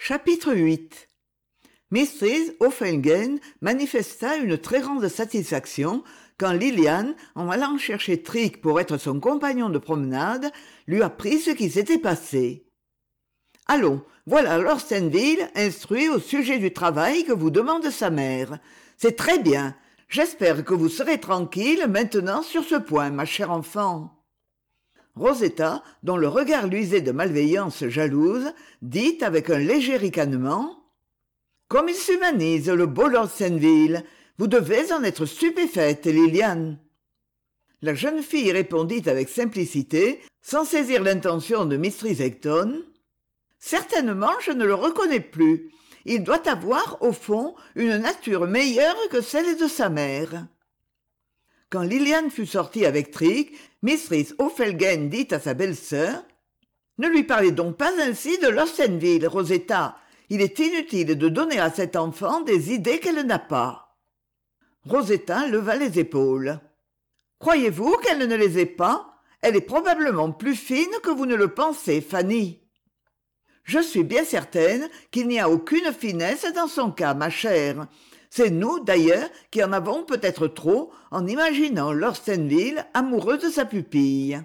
Chapitre 8. Mrs. O'Felgen manifesta une très grande satisfaction quand Lilian, en allant chercher Trick pour être son compagnon de promenade, lui apprit ce qui s'était passé. « Allons, voilà Lord Stanville instruit au sujet du travail que vous demande sa mère. C'est très bien. J'espère que vous serez tranquille maintenant sur ce point, ma chère enfant. » Rosetta, dont le regard luisait de malveillance jalouse, dit avec un léger ricanement « Comme il s'humanise, le beau Lord Stanville. Vous devez en être stupéfaite, Lilian. » La jeune fille répondit avec simplicité, sans saisir l'intention de Mistress Ecton. « Certainement, je ne le reconnais plus. Il doit avoir, au fond, une nature meilleure que celle de sa mère. » Quand Lilian fut sortie avec Trick, Mistress O'Felgen dit à sa belle-sœur « Ne lui parlez donc pas ainsi de Lord Stanville, Rosetta. Il est inutile de donner à cette enfant des idées qu'elle n'a pas. » Rosetta leva les épaules. « Croyez-vous qu'elle ne les ait pas? Elle est probablement plus fine que vous ne le pensez, Fanny. » « Je suis bien certaine qu'il n'y a aucune finesse dans son cas, ma chère. C'est nous, d'ailleurs, qui en avons peut-être trop en imaginant Lord Stanville amoureux de sa pupille.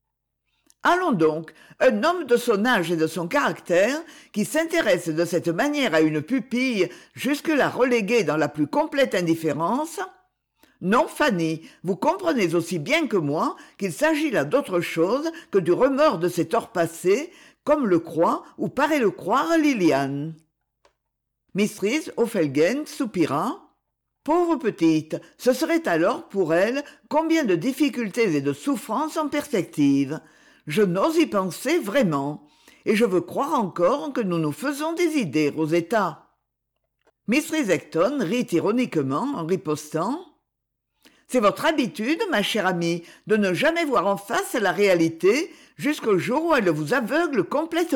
Allons donc, un homme de son âge et de son caractère, qui s'intéresse de cette manière à une pupille jusque-là reléguée dans la plus complète indifférence. Non, Fanny, vous comprenez aussi bien que moi qu'il s'agit là d'autre chose que du remords de ses torts passés, comme le croit ou paraît le croire Lilian. » Mistress O'Felgen soupira. « Pauvre petite, ce serait alors pour elle combien de difficultés et de souffrances en perspective. Je n'ose y penser vraiment. Et je veux croire encore que nous nous faisons des idées, Rosetta. » Mistress Ecton rit ironiquement en ripostant. « C'est votre habitude, ma chère amie, de ne jamais voir en face la réalité jusqu'au jour où elle vous aveugle complètement. »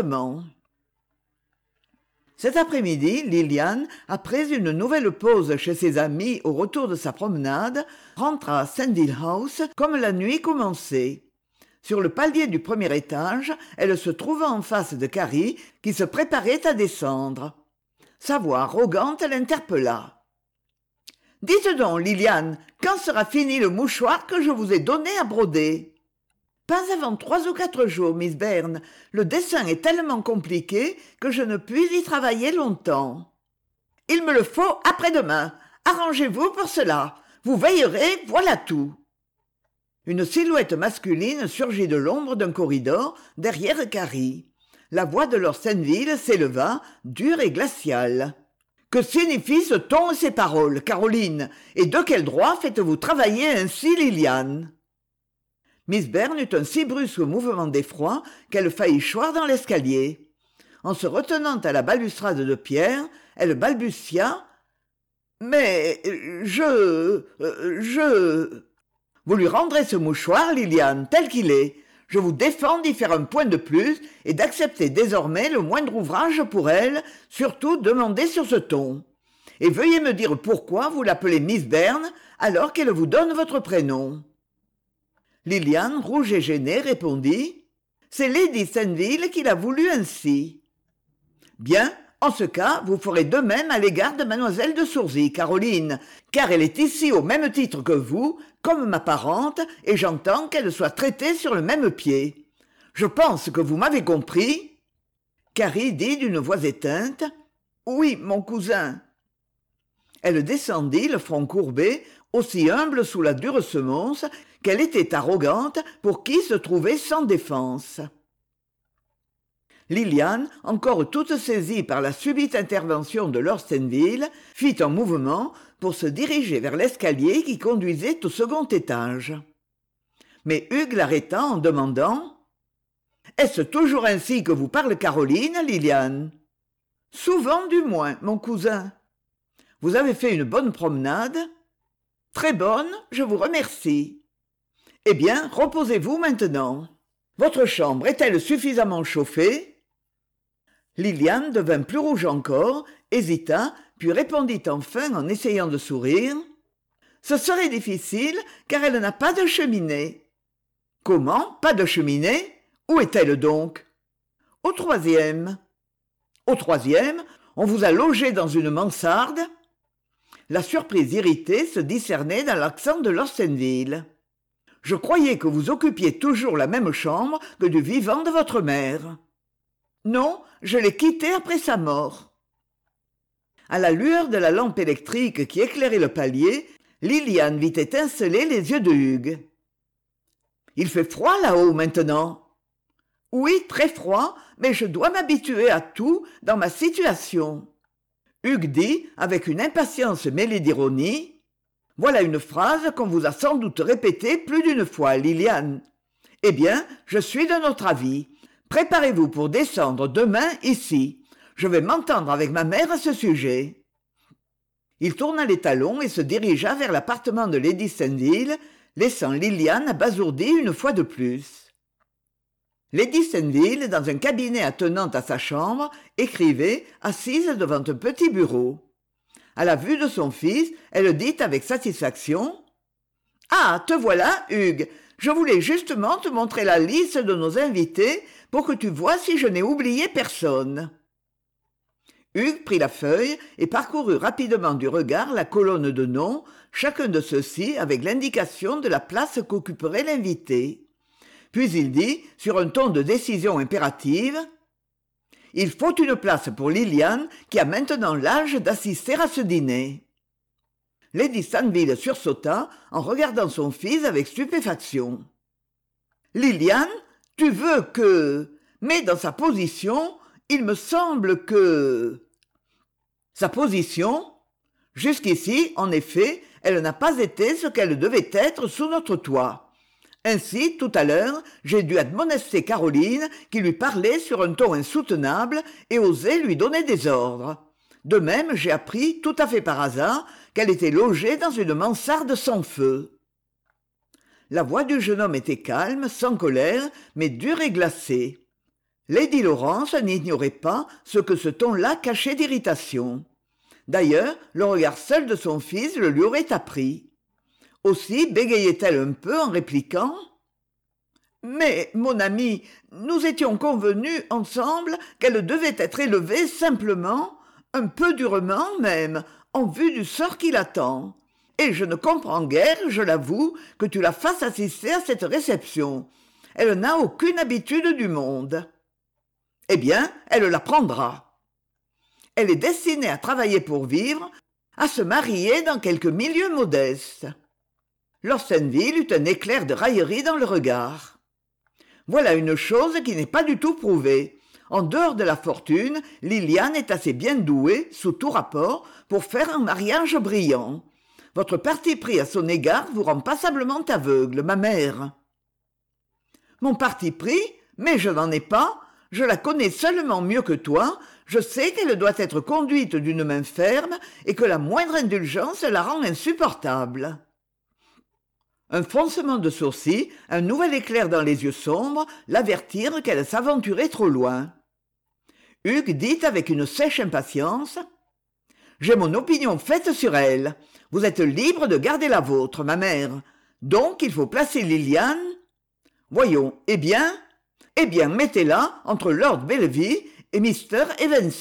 Cet après-midi, Lilian, après une nouvelle pause chez ses amis au retour de sa promenade, rentra à Sandhill House comme la nuit commençait. Sur le palier du premier étage, elle se trouva en face de Carrie qui se préparait à descendre. Sa voix arrogante l'interpella. « Dites donc, Lilian, quand sera fini le mouchoir que je vous ai donné à broder ? » « Pas avant 3 ou 4 jours, Miss Byrne. Le dessin est tellement compliqué que je ne puis y travailler longtemps. »« Il me le faut après-demain. Arrangez-vous pour cela. Vous veillerez, voilà tout. » Une silhouette masculine surgit de l'ombre d'un corridor derrière Carrie. La voix de Lord Stanville s'éleva, dure et glaciale. « Que signifient ce ton et ces paroles, Caroline, et de quel droit faites-vous travailler ainsi Lilian ?» Miss Byrne eut un si brusque mouvement d'effroi qu'elle faillit choir dans l'escalier. En se retenant à la balustrade de pierre, elle balbutia « Mais je... » « Vous lui rendrez ce mouchoir, Lilian, tel qu'il est. Je vous défends d'y faire un point de plus et d'accepter désormais le moindre ouvrage pour elle, surtout demandé sur ce ton. Et veuillez me dire pourquoi vous l'appelez Miss Byrne alors qu'elle vous donne votre prénom. » Lilian, rouge et gênée, répondit « C'est Lady Stanville qui l'a voulu ainsi. »« Bien, en ce cas, vous ferez de même à l'égard de mademoiselle de Soursy, Caroline, car elle est ici au même titre que vous, comme ma parente, et j'entends qu'elle soit traitée sur le même pied. Je pense que vous m'avez compris. » Carrie dit d'une voix éteinte « Oui, mon cousin. » Elle descendit, le front courbé, aussi humble sous la dure semonce qu'elle était arrogante pour qui se trouvait sans défense. Lilian, encore toute saisie par la subite intervention de Lord Stanville, fit un mouvement pour se diriger vers l'escalier qui conduisait au second étage. Mais Hugues l'arrêta en demandant « Est-ce toujours ainsi que vous parle Caroline, Lilian ?»« Souvent du moins, mon cousin. »« Vous avez fait une bonne promenade ?»« Très bonne, je vous remercie. » « Eh bien, reposez-vous maintenant. Votre chambre est-elle suffisamment chauffée ?» Lilian devint plus rouge encore, hésita, puis répondit enfin en essayant de sourire. « Ce serait difficile, car elle n'a pas de cheminée. »« Comment, pas de cheminée ? Où est-elle donc ? » « Au 3e. » « Au troisième, on vous a logé dans une mansarde. La surprise irritée se discernait dans l'accent de l'Orstenville. Je croyais que vous occupiez toujours la même chambre que du vivant de votre mère. Non, je l'ai quittée après sa mort. À la lueur de la lampe électrique qui éclairait le palier, Liliane vit étinceler les yeux de Hugues. Il fait froid là-haut maintenant. Oui, très froid, mais je dois m'habituer à tout dans ma situation. Hugues dit, avec une impatience mêlée d'ironie, « Voilà une phrase qu'on vous a sans doute répétée plus d'une fois, Liliane. Eh bien, je suis de notre avis. Préparez-vous pour descendre demain ici. Je vais m'entendre avec ma mère à ce sujet. » Il tourna les talons et se dirigea vers l'appartement de Lady Stainville, laissant Liliane abasourdie une fois de plus. Lady Stainville, dans un cabinet attenant à sa chambre, écrivait, assise devant un petit bureau. À la vue de son fils, elle dit avec satisfaction « Ah, te voilà, Hugues. Je voulais justement te montrer la liste de nos invités pour que tu vois si je n'ai oublié personne. » Hugues prit la feuille et parcourut rapidement du regard la colonne de noms, chacun de ceux-ci avec l'indication de la place qu'occuperait l'invité. Puis il dit, sur un ton de décision impérative, « Il faut une place pour Liliane, qui a maintenant l'âge d'assister à ce dîner. » Lady Stainville sursauta en regardant son fils avec stupéfaction. « Liliane, tu veux que... Mais dans sa position, il me semble que... » Sa position? Jusqu'ici, en effet, elle n'a pas été ce qu'elle devait être sous notre toit. Ainsi, tout à l'heure, j'ai dû admonester Caroline qui lui parlait sur un ton insoutenable et osait lui donner des ordres. De même, j'ai appris, tout à fait par hasard, qu'elle était logée dans une mansarde sans feu. La voix du jeune homme était calme, sans colère, mais dure et glacée. Lady Laurence n'ignorait pas ce que ce ton-là cachait d'irritation. D'ailleurs, le regard seul de son fils le lui aurait appris. Aussi bégayait-elle un peu en répliquant « Mais, mon ami, nous étions convenus ensemble qu'elle devait être élevée simplement, un peu durement même, en vue du sort qui l'attend. Et je ne comprends guère, je l'avoue, que tu la fasses assister à cette réception. Elle n'a aucune habitude du monde. Eh bien, elle la prendra. Elle est destinée à travailler pour vivre, à se marier dans quelque milieu modeste. » L'Orstenville eut un éclair de raillerie dans le regard. Voilà une chose qui n'est pas du tout prouvée. En dehors de la fortune, Liliane est assez bien douée, sous tout rapport, pour faire un mariage brillant. Votre parti pris à son égard vous rend passablement aveugle, ma mère. Mon parti pris? Mais je n'en ai pas. Je la connais seulement mieux que toi. Je sais qu'elle doit être conduite d'une main ferme et que la moindre indulgence la rend insupportable. Un froncement de sourcils, un nouvel éclair dans les yeux sombres, l'avertirent qu'elle s'aventurait trop loin. Hugues dit avec une sèche impatience « J'ai mon opinion faite sur elle. Vous êtes libre de garder la vôtre, ma mère. Donc il faut placer Liliane. Voyons, eh bien, mettez-la entre Lord Bellevue et Mr. Evensen. »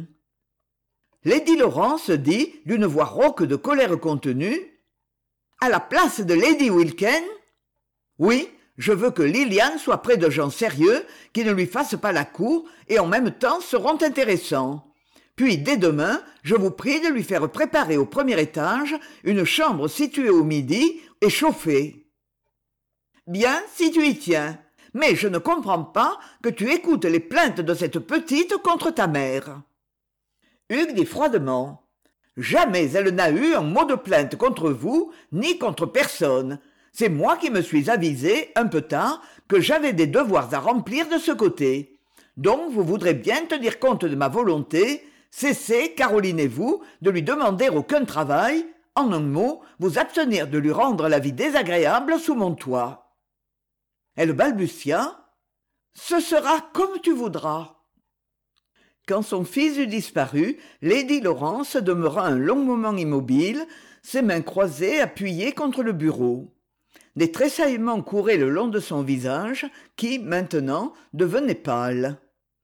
Lady Laurence dit, d'une voix rauque de colère contenue, « À la place de Lady Wilken? Oui, je veux que Liliane soit près de gens sérieux qui ne lui fassent pas la cour et en même temps seront intéressants. Puis, dès demain, je vous prie de lui faire préparer au premier étage une chambre située au midi et chauffée. » Bien, si tu y tiens. Mais je ne comprends pas que tu écoutes les plaintes de cette petite contre ta mère. Hugues dit froidement. Jamais elle n'a eu un mot de plainte contre vous, ni contre personne. C'est moi qui me suis avisé, un peu tard, que j'avais des devoirs à remplir de ce côté. Donc vous voudrez bien tenir compte de ma volonté, cessez, Caroline et vous, de lui demander aucun travail, en un mot, vous abstenir de lui rendre la vie désagréable sous mon toit. Elle balbutia. Ce sera comme tu voudras. Quand son fils eut disparu, Lady Laurence demeura un long moment immobile, ses mains croisées appuyées contre le bureau. Des tressaillements couraient le long de son visage, qui, maintenant, devenait pâle.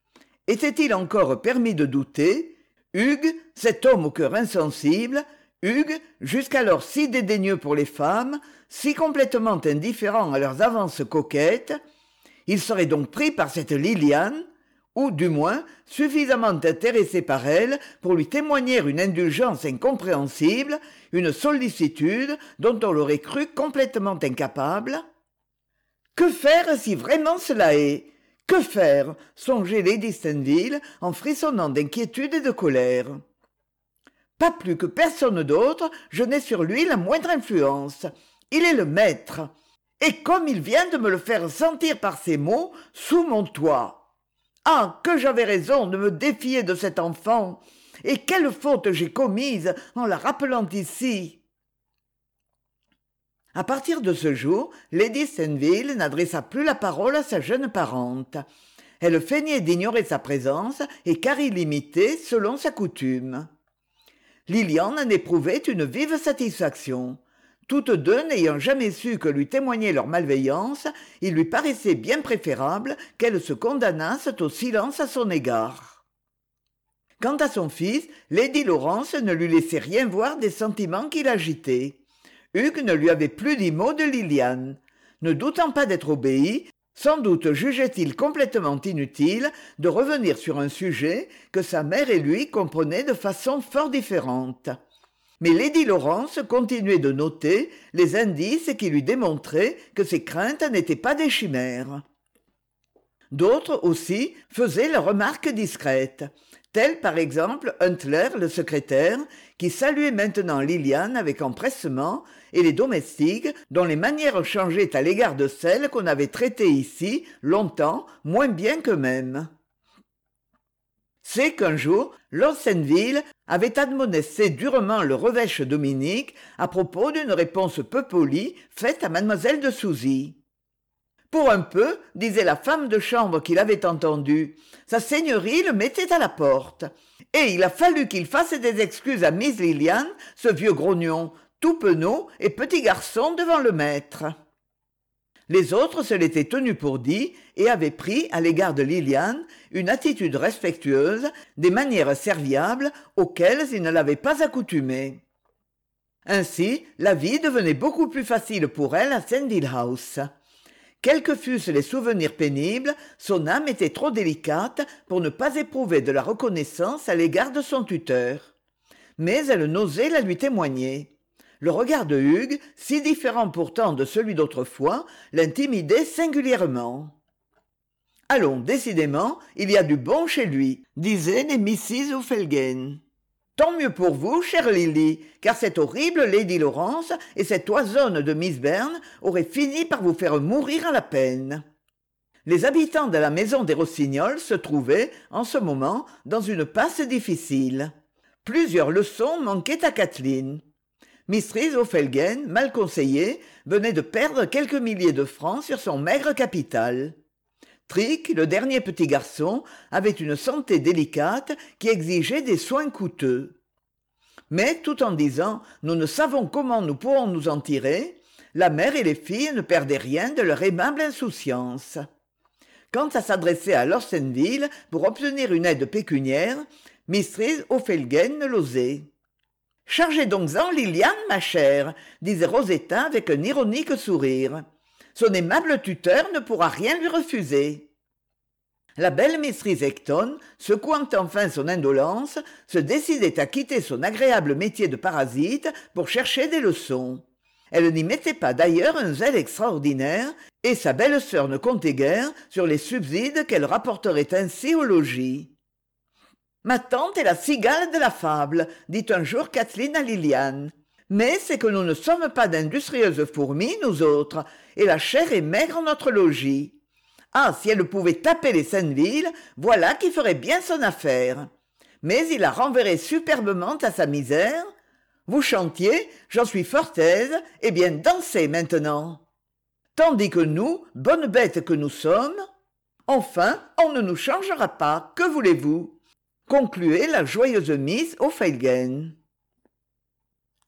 Était-il encore permis de douter? Hugues, cet homme au cœur insensible, Hugues, jusqu'alors si dédaigneux pour les femmes, si complètement indifférent à leurs avances coquettes, il serait donc pris par cette Liliane, ou du moins suffisamment intéressé par elle pour lui témoigner une indulgence incompréhensible, une sollicitude dont on l'aurait cru complètement incapable. Que faire si vraiment cela est? Que faire? Songeait Lady Stanville en frissonnant d'inquiétude et de colère. Pas plus que personne d'autre, je n'ai sur lui la moindre influence. Il est le maître. Et comme il vient de me le faire sentir par ses mots, sous mon toit. Ah, que j'avais raison de me défier de cet enfant. Et quelle faute j'ai commise en la rappelant ici. À partir de ce jour, Lady Stanville n'adressa plus la parole à sa jeune parente. Elle feignait d'ignorer sa présence et Carrie l'imitait selon sa coutume. Lilian en éprouvait une vive satisfaction. Toutes deux n'ayant jamais su que lui témoigner leur malveillance, il lui paraissait bien préférable qu'elles se condamnassent au silence à son égard. Quant à son fils, Lady Laurence ne lui laissait rien voir des sentiments qui l'agitaient. Hugues ne lui avait plus dit mot de Liliane. Ne doutant pas d'être obéi, sans doute jugeait-il complètement inutile de revenir sur un sujet que sa mère et lui comprenaient de façon fort différente. Mais Lady Laurence continuait de noter les indices qui lui démontraient que ses craintes n'étaient pas des chimères. D'autres aussi faisaient leurs remarques discrètes, tel par exemple Huntler, le secrétaire, qui saluait maintenant Liliane avec empressement, et les domestiques, dont les manières changeaient à l'égard de celles qu'on avait traitées ici, longtemps, moins bien qu'eux-mêmes. C'est qu'un jour, Lord Saintville avait admonesté durement le revêche Dominique à propos d'une réponse peu polie faite à mademoiselle de Souzy. « Pour un peu, disait la femme de chambre qui l'avait entendu, sa seigneurie le mettait à la porte. Et il a fallu qu'il fasse des excuses à Miss Liliane, ce vieux grognon, tout penaud et petit garçon devant le maître. » Les autres se l'étaient tenu pour dit et avaient pris, à l'égard de Liliane, une attitude respectueuse, des manières serviables auxquelles ils ne l'avaient pas accoutumée. Ainsi, la vie devenait beaucoup plus facile pour elle à Sandhill House. Quels que fussent les souvenirs pénibles, son âme était trop délicate pour ne pas éprouver de la reconnaissance à l'égard de son tuteur. Mais elle n'osait la lui témoigner. Le regard de Hugues, si différent pourtant de celui d'autrefois, l'intimidait singulièrement. « Allons, décidément, il y a du bon chez lui, » disaient les Mrs. O'Felgane. « Tant mieux pour vous, chère Lily, car cette horrible Lady Laurence et cette oisonne de Miss Byrne auraient fini par vous faire mourir à la peine. » Les habitants de la maison des Rossignols se trouvaient, en ce moment, dans une passe difficile. Plusieurs leçons manquaient à Kathleen. Mistress O'Felgane, mal conseillée, venait de perdre quelques milliers de francs sur son maigre capital. Trick, le dernier petit garçon, avait une santé délicate qui exigeait des soins coûteux. Mais tout en disant « nous ne savons comment nous pourrons nous en tirer », la mère et les filles ne perdaient rien de leur aimable insouciance. Quant à s'adresser à Lord Saintville pour obtenir une aide pécuniaire, Mistress O'Felgane ne l'osait. « Chargez donc-en Liliane, ma chère, » disait Rosetta avec un ironique sourire. « Son aimable tuteur ne pourra rien lui refuser. » La belle Mistress Ecton, secouant enfin son indolence, se décidait à quitter son agréable métier de parasite pour chercher des leçons. Elle n'y mettait pas d'ailleurs un zèle extraordinaire, et sa belle-sœur ne comptait guère sur les subsides qu'elle rapporterait ainsi au logis. « Ma tante est la cigale de la fable, » dit un jour Kathleen à Liliane. « Mais c'est que nous ne sommes pas d'industrieuses fourmis, nous autres, et la chair est maigre en notre logis. Ah, si elle pouvait taper les Saintville, voilà qui ferait bien son affaire. Mais il la renverrait superbement à sa misère. Vous chantiez, j'en suis fort aise, eh bien dansez maintenant. Tandis que nous, bonnes bêtes que nous sommes, enfin, on ne nous changera pas, que voulez-vous ?» concluait la joyeuse Miss O'Felgane.